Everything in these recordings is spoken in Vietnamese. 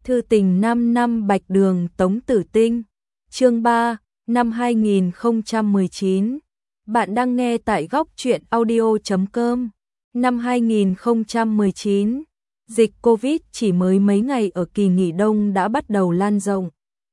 Thư tình 5 năm Bạch Đường Tống Tử Tinh. Chương 3, năm 2019. Bạn đang nghe tại góc truyện audio.com. Năm 2019, dịch Covid chỉ mới mấy ngày ở kỳ nghỉ đông đã bắt đầu lan rộng.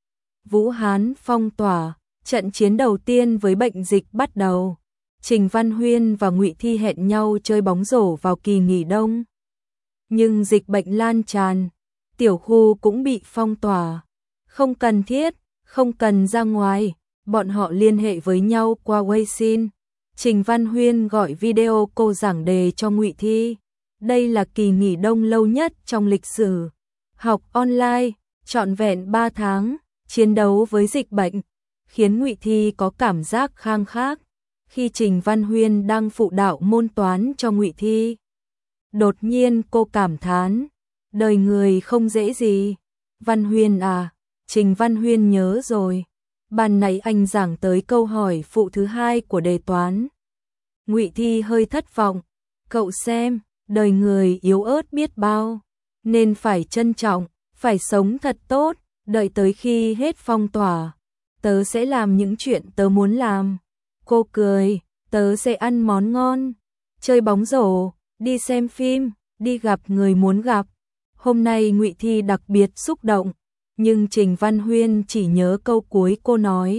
Vũ Hán phong tỏa, trận chiến đầu tiên với bệnh dịch bắt đầu. Trình Văn Huyên và Ngụy Thi hẹn nhau chơi bóng rổ vào kỳ nghỉ đông. Nhưng dịch bệnh lan tràn, tiểu khu cũng bị phong tỏa. Không cần thiết, không cần ra ngoài, bọn họ liên hệ với nhau qua Weixin. Trình Văn Huyên gọi video cô giảng đề cho Ngụy Thi. Đây là kỳ nghỉ đông lâu nhất trong lịch sử. Học online, trọn vẹn 3 tháng, chiến đấu với dịch bệnh, khiến Ngụy Thi có cảm giác khang khác. Khi Trình Văn Huyên đang phụ đạo môn toán cho Ngụy Thi, đột nhiên cô cảm thán, đời người không dễ gì. Văn Huyên à, Trình Văn Huyên nhớ rồi. Ban nãy anh giảng tới câu hỏi phụ thứ 2 của đề toán. Ngụy Thi hơi thất vọng. Cậu xem, đời người yếu ớt biết bao, nên phải trân trọng, phải sống thật tốt, đợi tới khi hết phong tỏa, tớ sẽ làm những chuyện tớ muốn làm. Cô cười, tớ sẽ ăn món ngon, chơi bóng rổ, đi xem phim, đi gặp người muốn gặp. Hôm nay Ngụy Thi đặc biệt xúc động, nhưng Trình Văn Huyên chỉ nhớ câu cuối cô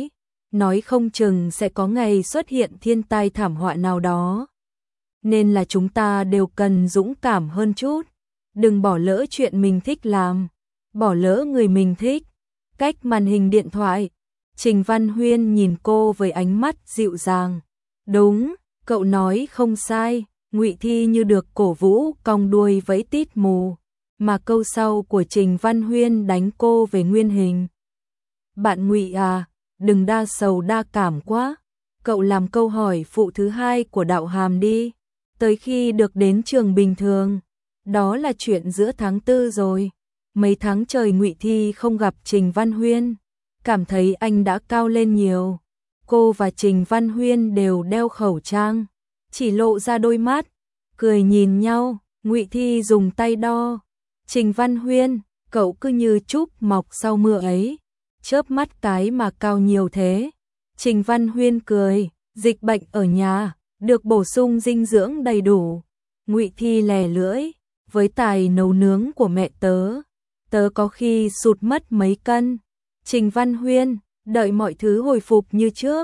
nói không chừng sẽ có ngày xuất hiện thiên tai thảm họa nào đó. Nên là chúng ta đều cần dũng cảm hơn chút, đừng bỏ lỡ chuyện mình thích làm, bỏ lỡ người mình thích. Cách màn hình điện thoại, Trình Văn Huyên nhìn cô với ánh mắt dịu dàng. Đúng, cậu nói không sai. Ngụy Thi như được cổ vũ cong đuôi vẫy tít mù, mà câu sau của Trình Văn Huyên đánh cô về nguyên hình. Bạn Ngụy à, đừng đa sầu đa cảm quá, cậu làm câu hỏi phụ thứ 2 của đạo hàm đi, tới khi được đến trường bình thường, đó là chuyện giữa tháng 4 rồi. Mấy tháng trời Ngụy Thi không gặp Trình Văn Huyên, cảm thấy anh đã cao lên nhiều. Cô và Trình Văn Huyên đều đeo khẩu trang, chỉ lộ ra đôi mắt, cười nhìn nhau. Ngụy Thi dùng tay đo. Trình Văn Huyên, cậu cứ như trúc mọc sau mưa ấy, chớp mắt cái mà cao nhiều thế. Trình Văn Huyên cười, dịch bệnh ở nhà, được bổ sung dinh dưỡng đầy đủ. Ngụy Thi lè lưỡi, với tài nấu nướng của mẹ tớ có khi sụt mất mấy cân. Trình Văn Huyên, đợi mọi thứ hồi phục như trước,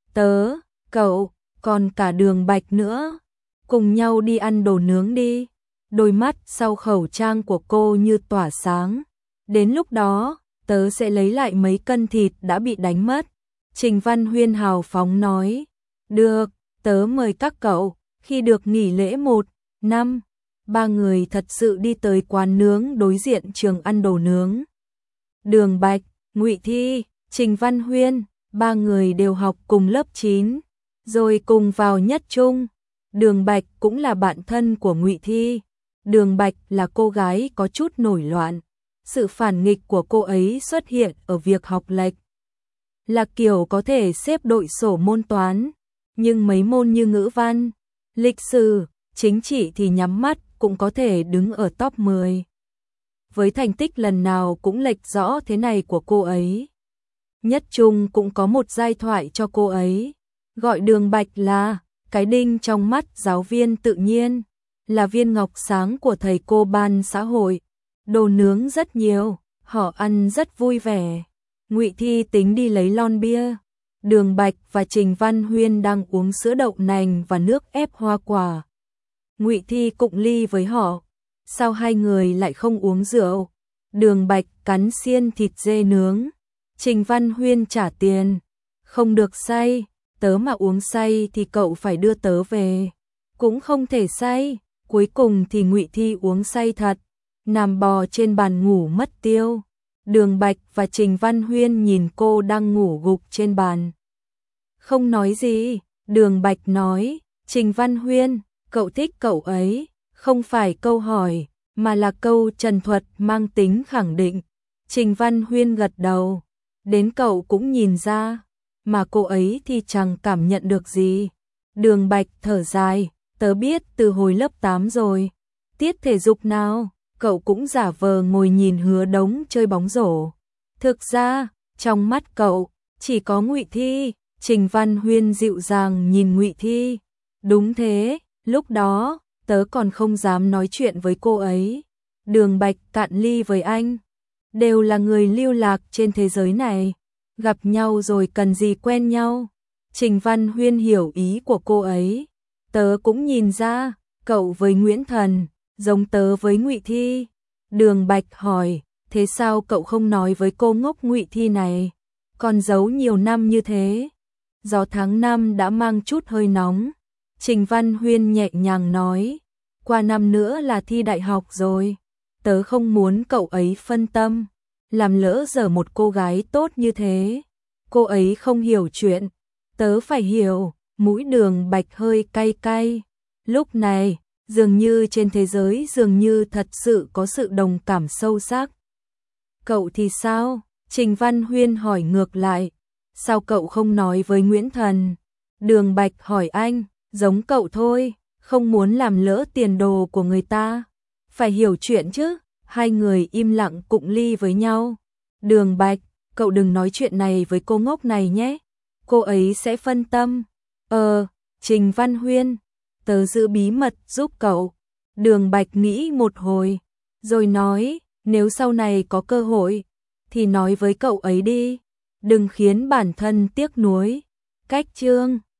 cậu, còn cả Đường Bạch nữa, cùng nhau đi ăn đồ nướng đi. Đôi mắt sau khẩu trang của cô như tỏa sáng. Đến lúc đó, tớ sẽ lấy lại mấy cân thịt đã bị đánh mất. Trình Văn Huyên hào phóng nói. Được, tớ mời các cậu. Khi được nghỉ lễ 1 năm, ba người thật sự đi tới quán nướng đối diện trường ăn đồ nướng. Đường Bạch, Ngụy Thi, Trình Văn Huyên, ba người đều học cùng lớp 9, rồi cùng vào nhất trung. Đường Bạch cũng là bạn thân của Ngụy Thi. Đường Bạch là cô gái có chút nổi loạn. Sự phản nghịch của cô ấy xuất hiện ở việc học lệch. Là kiểu có thể xếp đội sổ môn toán, nhưng mấy môn như ngữ văn, lịch sử, chính trị thì nhắm mắt cũng có thể đứng ở top 10. Với thành tích lần nào cũng lệch rõ thế này của cô ấy, nhất trung cũng có một giai thoại cho cô ấy, gọi Đường Bạch là cái đinh trong mắt giáo viên tự nhiên, là viên ngọc sáng của thầy cô ban xã hội. Đồ nướng rất nhiều, họ ăn rất vui vẻ. Ngụy Thi tính đi lấy lon bia. Đường Bạch và Trình Văn Huyên đang uống sữa đậu nành và nước ép hoa quả. Ngụy Thi cụng ly với họ. Sao hai người lại không uống rượu? Đường Bạch cắn xiên thịt dê nướng. Trình Văn Huyên trả tiền. Không được say, tớ mà uống say thì cậu phải đưa tớ về. Cũng không thể say. Cuối cùng thì Ngụy Thi uống say thật, nằm bò trên bàn ngủ mất tiêu. Đường Bạch và Trình Văn Huyên nhìn cô đang ngủ gục trên bàn, không nói gì. Đường Bạch nói, Trình Văn Huyên, cậu thích cậu ấy, không phải câu hỏi, mà là câu trần thuật mang tính khẳng định. Trình Văn Huyên gật đầu, đến cậu cũng nhìn ra, mà cô ấy thì chẳng cảm nhận được gì. Đường Bạch thở dài, tớ biết từ hồi lớp 8 rồi. Tiết thể dục nào, cậu cũng giả vờ ngồi nhìn Hứa Đống chơi bóng rổ. Thực ra, trong mắt cậu, chỉ có Ngụy Thi. Trình Văn Huyên dịu dàng nhìn Ngụy Thi. Đúng thế, lúc đó, tớ còn không dám nói chuyện với cô ấy. Đường Bạch cạn ly với anh. Đều là người lưu lạc trên thế giới này. Gặp nhau rồi cần gì quen nhau. Trình Văn Huyên hiểu ý của cô ấy. Tớ cũng nhìn ra, cậu với Nguyễn Thần, giống tớ với Ngụy Thi. Đường Bạch hỏi, thế sao cậu không nói với cô ngốc Ngụy Thi này? Còn giấu nhiều năm như thế. Gió tháng 5 đã mang chút hơi nóng. Trình Văn Huyên nhẹ nhàng nói, qua năm nữa là thi đại học rồi. Tớ không muốn cậu ấy phân tâm, làm lỡ dở một cô gái tốt như thế. Cô ấy không hiểu chuyện, tớ phải hiểu. Mũi Đường Bạch hơi cay cay. Lúc này, dường như trên thế giới dường như thật sự có sự đồng cảm sâu sắc. Cậu thì sao? Trình Văn Huyên hỏi ngược lại. Sao cậu không nói với Nguyễn Thần? Đường Bạch hỏi anh, giống cậu thôi, không muốn làm lỡ tiền đồ của người ta. Phải hiểu chuyện chứ. Hai người im lặng cụng ly với nhau. Đường Bạch, cậu đừng nói chuyện này với cô ngốc này nhé. Cô ấy sẽ phân tâm. Trình Văn Huyên, tớ giữ bí mật giúp cậu. Đường Bạch nghĩ một hồi, rồi nói, nếu sau này có cơ hội, thì nói với cậu ấy đi. Đừng khiến bản thân tiếc nuối. Cách chương